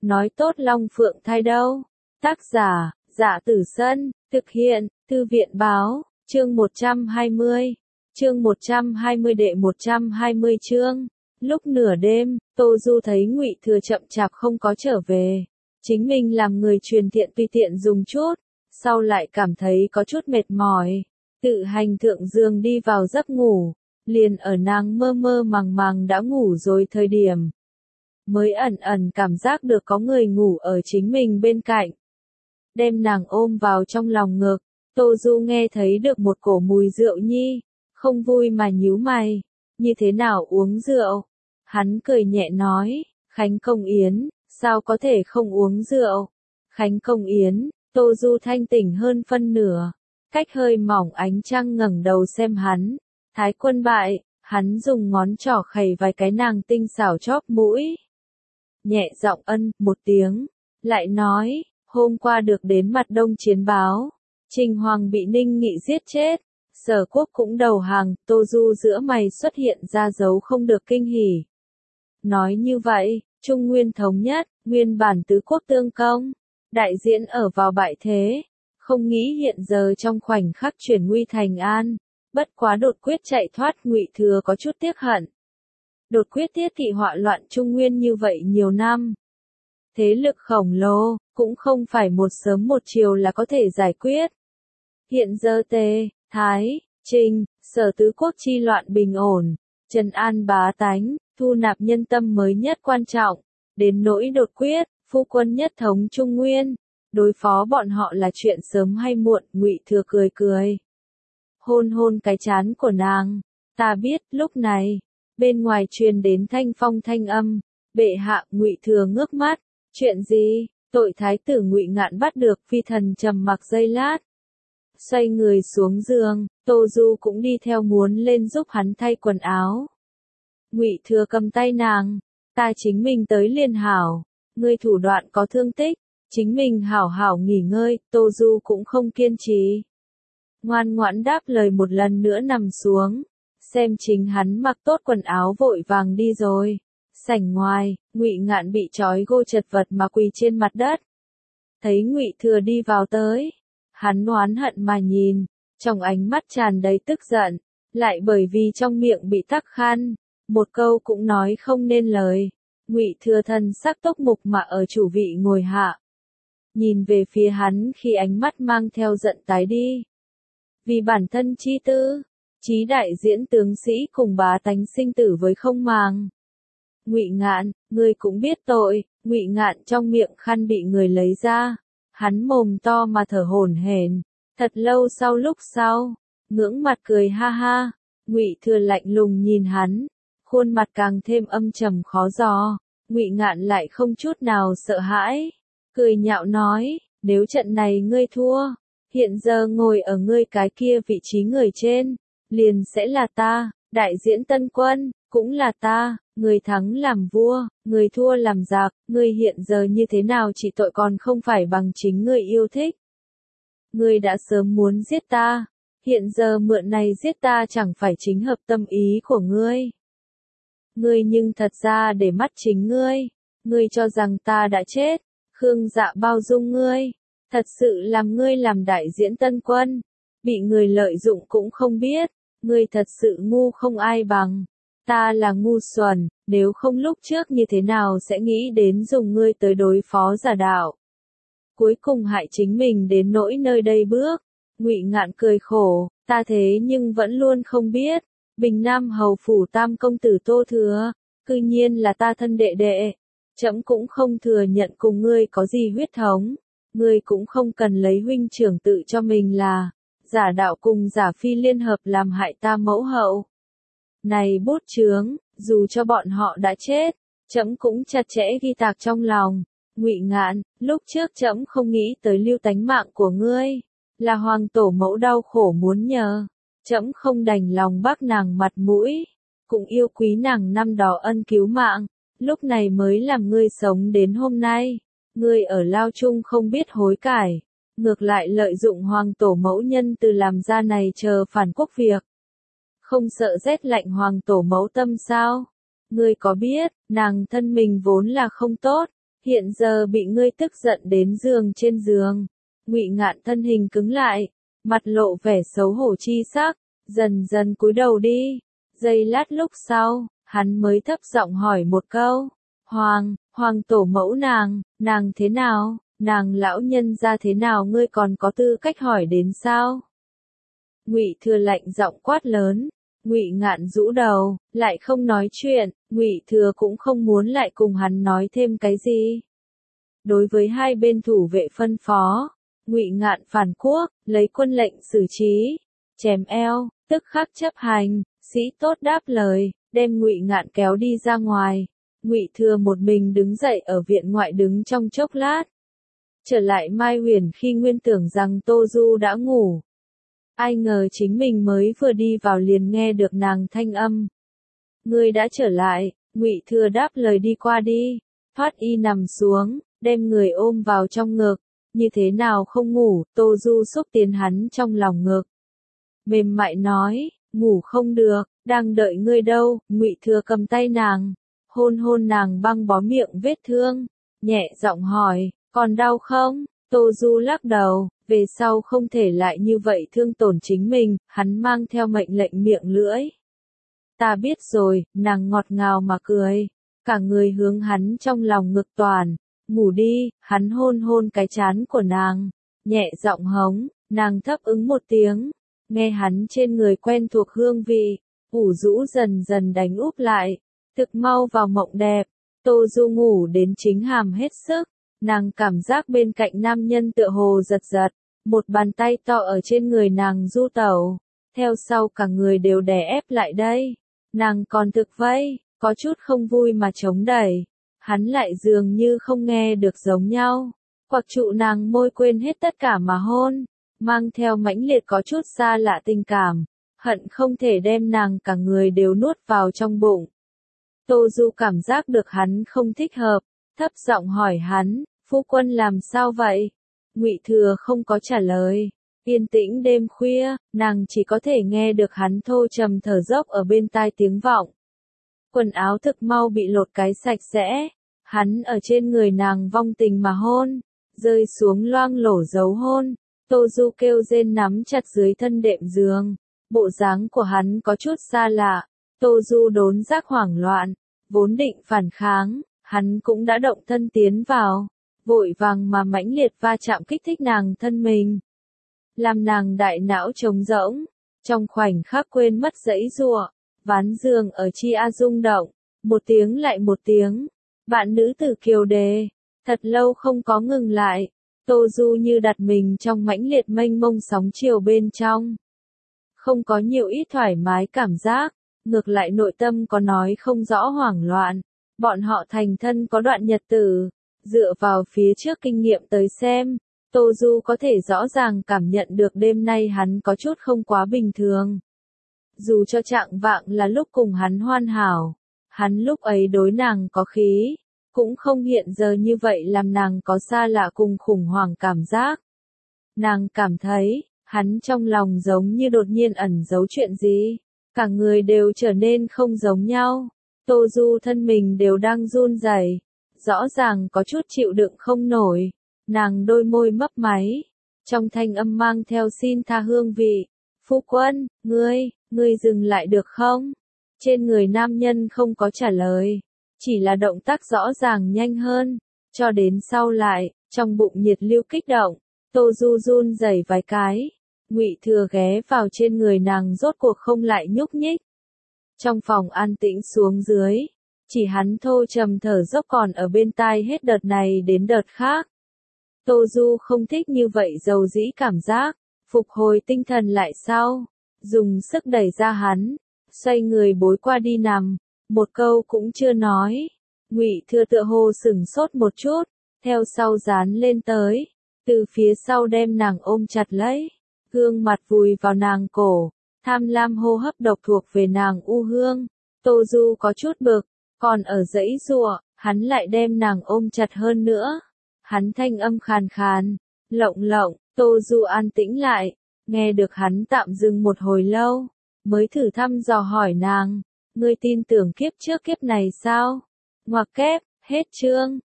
nói tốt Long Phượng thai đâu. Tác giả, Dạ Tử Sân, thực hiện, Thư viện báo, chương 120. Chương 120 đệ 120 chương. Lúc nửa đêm, Tô Du thấy Ngụy Thừa chậm chạp không có trở về. Chính mình làm người truyền thiện tùy tiện dùng chút, sau lại cảm thấy có chút mệt mỏi, tự hành thượng giường đi vào giấc ngủ, liền ở nàng mơ mơ màng màng đã ngủ rồi thời điểm. Mới ẩn ẩn cảm giác được có người ngủ ở chính mình bên cạnh. Đem nàng ôm vào trong lòng ngực, Tô Du nghe thấy được một cổ mùi rượu nhi, không vui mà nhíu mày, như thế nào uống rượu? Hắn cười nhẹ nói, Khánh Công Yến, sao có thể không uống rượu? Khánh Công Yến, Tô Du thanh tỉnh hơn phân nửa, cách hơi mỏng ánh trăng ngẩng đầu xem hắn, Thái Quân bại, hắn dùng ngón trỏ khẩy vài cái nàng tinh xảo chóp mũi. Nhẹ giọng ân một tiếng, lại nói, hôm qua được đến mặt đông chiến báo, Trình Hoàng bị Ninh Nghị giết chết, Sở Quốc cũng đầu hàng, Tô Du giữa mày xuất hiện ra dấu không được kinh hỉ. Nói như vậy, Trung Nguyên thống nhất, nguyên bản tứ quốc tương công, đại diễn ở vào bại thế, không nghĩ hiện giờ trong khoảnh khắc chuyển nguy thành an, bất quá đột quyết chạy thoát Ngụy Thừa có chút tiếc hận. Đột quyết tiết thị họa loạn Trung Nguyên như vậy nhiều năm. Thế lực khổng lồ, cũng không phải một sớm một chiều là có thể giải quyết. Hiện giờ Tề, Thái, Trình, Sở tứ quốc chi loạn bình ổn, trấn an bá tánh, thu nạp nhân tâm mới nhất quan trọng, đến nỗi đột quyết, phu quân nhất thống Trung Nguyên, đối phó bọn họ là chuyện sớm hay muộn, Ngụy Thừa cười cười. Hôn hôn cái trán của nàng, ta biết, lúc này, bên ngoài truyền đến thanh phong thanh âm, bệ hạ, Ngụy Thừa ngước mắt, chuyện gì? Tội thái tử Ngụy Ngạn bắt được, phi thần trầm mặc giây lát. Xoay người xuống giường, Tô Du cũng đi theo muốn lên giúp hắn thay quần áo. Ngụy Thừa cầm tay nàng, ta chính mình tới liền hảo, ngươi thủ đoạn có thương tích, chính mình hảo hảo nghỉ ngơi, Tô Du cũng không kiên trì. Ngoan ngoãn đáp lời một lần nữa nằm xuống, xem chính hắn mặc tốt quần áo vội vàng đi rồi. Sảnh ngoài, Ngụy Ngạn bị trói gô chật vật mà quỳ trên mặt đất. Thấy Ngụy Thừa đi vào tới, hắn oán hận mà nhìn, trong ánh mắt tràn đầy tức giận, lại bởi vì trong miệng bị tắc khan, một câu cũng nói không nên lời. Ngụy Thừa thân sắc tốc mục mà ở chủ vị ngồi hạ, nhìn về phía hắn khi ánh mắt mang theo giận tái đi. Vì bản thân chi tư, chí đại diễn tướng sĩ cùng bá tánh sinh tử với không màng. Ngụy Ngạn, ngươi cũng biết tội. Ngụy Ngạn trong miệng khăn bị người lấy ra, hắn mồm to mà thở hổn hển, thật lâu lúc sau, ngưỡng mặt cười ha ha. Ngụy Thừa lạnh lùng nhìn hắn, khuôn mặt càng thêm âm trầm khó dò. Ngụy Ngạn lại không chút nào sợ hãi, cười nhạo nói, nếu trận này ngươi thua, hiện giờ ngồi ở ngươi cái kia vị trí người trên, liền sẽ là ta, đại diễn tân quân, cũng là ta, người thắng làm vua, người thua làm giặc, ngươi hiện giờ như thế nào chỉ tội còn không phải bằng chính ngươi yêu thích. Ngươi đã sớm muốn giết ta, hiện giờ mượn này giết ta chẳng phải chính hợp tâm ý của ngươi. Ngươi nhưng thật ra để mắt chính ngươi cho rằng ta đã chết, Khương Dạ bao dung ngươi, thật sự làm ngươi làm đại diễn tân quân, bị người lợi dụng cũng không biết, ngươi thật sự ngu không ai bằng. Ta là ngu xuẩn, nếu không lúc trước như thế nào sẽ nghĩ đến dùng ngươi tới đối phó giả đạo. Cuối cùng hại chính mình đến nỗi nơi đây bước. Ngụy Ngạn cười khổ, ta thế nhưng vẫn luôn không biết, Bình Nam hầu phủ tam công tử Tô Thừa, cư nhiên là ta thân đệ đệ. Trẫm cũng không thừa nhận cùng ngươi có gì huyết thống, ngươi cũng không cần lấy huynh trưởng tự cho mình là giả đạo cùng giả phi liên hợp làm hại ta mẫu hậu. Này bút chướng, dù cho bọn họ đã chết, trẫm cũng chặt chẽ ghi tạc trong lòng. Ngụy Ngạn, lúc trước trẫm không nghĩ tới lưu tánh mạng của ngươi, là hoàng tổ mẫu đau khổ muốn nhờ, trẫm không đành lòng bác nàng mặt mũi, cũng yêu quý nàng năm đó ân cứu mạng, lúc này mới làm ngươi sống đến hôm nay. Ngươi ở lao chung không biết hối cải, ngược lại lợi dụng hoàng tổ mẫu nhân từ làm ra này chờ phản quốc việc. Không sợ rét lạnh hoàng tổ mẫu tâm sao? Ngươi có biết, nàng thân mình vốn là không tốt, hiện giờ bị ngươi tức giận đến giường trên giường. Ngụy Ngạn thân hình cứng lại, mặt lộ vẻ xấu hổ chi sắc, dần dần cúi đầu đi. Giây lát lúc sau, hắn mới thấp giọng hỏi một câu, Hoàng tổ mẫu nàng thế nào, nàng lão nhân gia thế nào ngươi còn có tư cách hỏi đến sao? Ngụy Thừa lạnh giọng quát lớn. Ngụy Ngạn rũ đầu, lại không nói chuyện, Ngụy Thừa cũng không muốn lại cùng hắn nói thêm cái gì. Đối với hai bên thủ vệ phân phó, Ngụy Ngạn phản quốc, lấy quân lệnh xử trí, chém eo, tức khắc chấp hành, sĩ tốt đáp lời, đem Ngụy Ngạn kéo đi ra ngoài. Ngụy Thừa một mình đứng dậy ở viện ngoại đứng trong chốc lát. Trở lại Mai Huyền khi nguyên tưởng rằng Tô Du đã ngủ. Ai ngờ chính mình mới vừa đi vào liền nghe được nàng thanh âm. Ngươi đã trở lại, Ngụy Thừa đáp lời đi qua đi. Thoát y nằm xuống, đem người ôm vào trong ngực. Như thế nào không ngủ, Tô Du xúc tiến hắn trong lòng ngực. Mềm mại nói, ngủ không được, đang đợi ngươi đâu. Ngụy Thừa cầm tay nàng, hôn hôn nàng băng bó miệng vết thương, nhẹ giọng hỏi, còn đau không? Tô Du lắc đầu, về sau không thể lại như vậy thương tổn chính mình, hắn mang theo mệnh lệnh miệng lưỡi. Ta biết rồi, nàng ngọt ngào mà cười, cả người hướng hắn trong lòng ngực toàn, ngủ đi, hắn hôn hôn cái trán của nàng, nhẹ giọng hống, nàng thấp ứng một tiếng, nghe hắn trên người quen thuộc hương vị, ủ rũ dần dần đánh úp lại, thực mau vào mộng đẹp. Tô Du ngủ đến chính hàm hết sức, nàng cảm giác bên cạnh nam nhân tựa hồ giật giật, một bàn tay to ở trên người nàng du tẩu, theo sau cả người đều đè ép lại đây, nàng còn thực vây, có chút không vui mà chống đẩy, hắn lại dường như không nghe được giống nhau, quặc trụ nàng môi quên hết tất cả mà hôn, mang theo mãnh liệt có chút xa lạ tình cảm, hận không thể đem nàng cả người đều nuốt vào trong bụng. Tô Du cảm giác được hắn không thích hợp, thấp giọng hỏi hắn, phu quân làm sao vậy? Ngụy Thừa không có trả lời. Yên tĩnh đêm khuya, nàng chỉ có thể nghe được hắn thô trầm thở dốc ở bên tai tiếng vọng. Quần áo thực mau bị lột cái sạch sẽ, hắn ở trên người nàng vong tình mà hôn, rơi xuống loang lổ dấu hôn. Tô Du kêu rên nắm chặt dưới thân đệm giường, bộ dáng của hắn có chút xa lạ. Tô Du đốn giác hoảng loạn, vốn định phản kháng, hắn cũng đã động thân tiến vào, vội vàng mà mãnh liệt va chạm kích thích nàng thân mình, làm nàng đại não trống rỗng, trong khoảnh khắc quên mất giãy giụa, ván giường ở chi a rung động, một tiếng lại một tiếng, bạn nữ tử kiều đề, thật lâu không có ngừng lại, Tô Du như đặt mình trong mãnh liệt mênh mông sóng chiều bên trong, không có nhiều ít thoải mái cảm giác. Ngược lại nội tâm có nói không rõ hoảng loạn, bọn họ thành thân có đoạn nhật tử, dựa vào phía trước kinh nghiệm tới xem, Tô Du có thể rõ ràng cảm nhận được đêm nay hắn có chút không quá bình thường. Dù cho trạng vạng là lúc cùng hắn hoàn hảo, hắn lúc ấy đối nàng có khí, cũng không hiện giờ như vậy làm nàng có xa lạ cùng khủng hoảng cảm giác. Nàng cảm thấy, hắn trong lòng giống như đột nhiên ẩn giấu chuyện gì. Cả người đều trở nên không giống nhau. Tô Du thân mình đều đang run rẩy, rõ ràng có chút chịu đựng không nổi. Nàng đôi môi mấp máy, trong thanh âm mang theo xin tha hương vị. Phu quân, ngươi dừng lại được không? Trên người nam nhân không có trả lời, chỉ là động tác rõ ràng nhanh hơn. Cho đến sau lại, trong bụng nhiệt lưu kích động, Tô Du run rẩy vài cái. Ngụy Thừa ghé vào trên người nàng rốt cuộc không lại nhúc nhích. Trong phòng an tĩnh xuống dưới, chỉ hắn thô trầm thở dốc còn ở bên tai hết đợt này đến đợt khác. Tô Du không thích như vậy dầu dĩ cảm giác, phục hồi tinh thần lại sau, dùng sức đẩy ra hắn, xoay người bối qua đi nằm, một câu cũng chưa nói. Ngụy Thừa tựa hồ sửng sốt một chút, theo sau dán lên tới, từ phía sau đem nàng ôm chặt lấy. Gương mặt vùi vào nàng cổ, tham lam hô hấp độc thuộc về nàng u hương. Tô Du có chút bực, còn ở giãy giụa, hắn lại đem nàng ôm chặt hơn nữa. Hắn thanh âm khàn khàn, lộng lộng, Tô Du an tĩnh lại, nghe được hắn tạm dừng một hồi lâu, mới thử thăm dò hỏi nàng, ngươi tin tưởng kiếp trước kiếp này sao? Ngoặc kép, hết chương.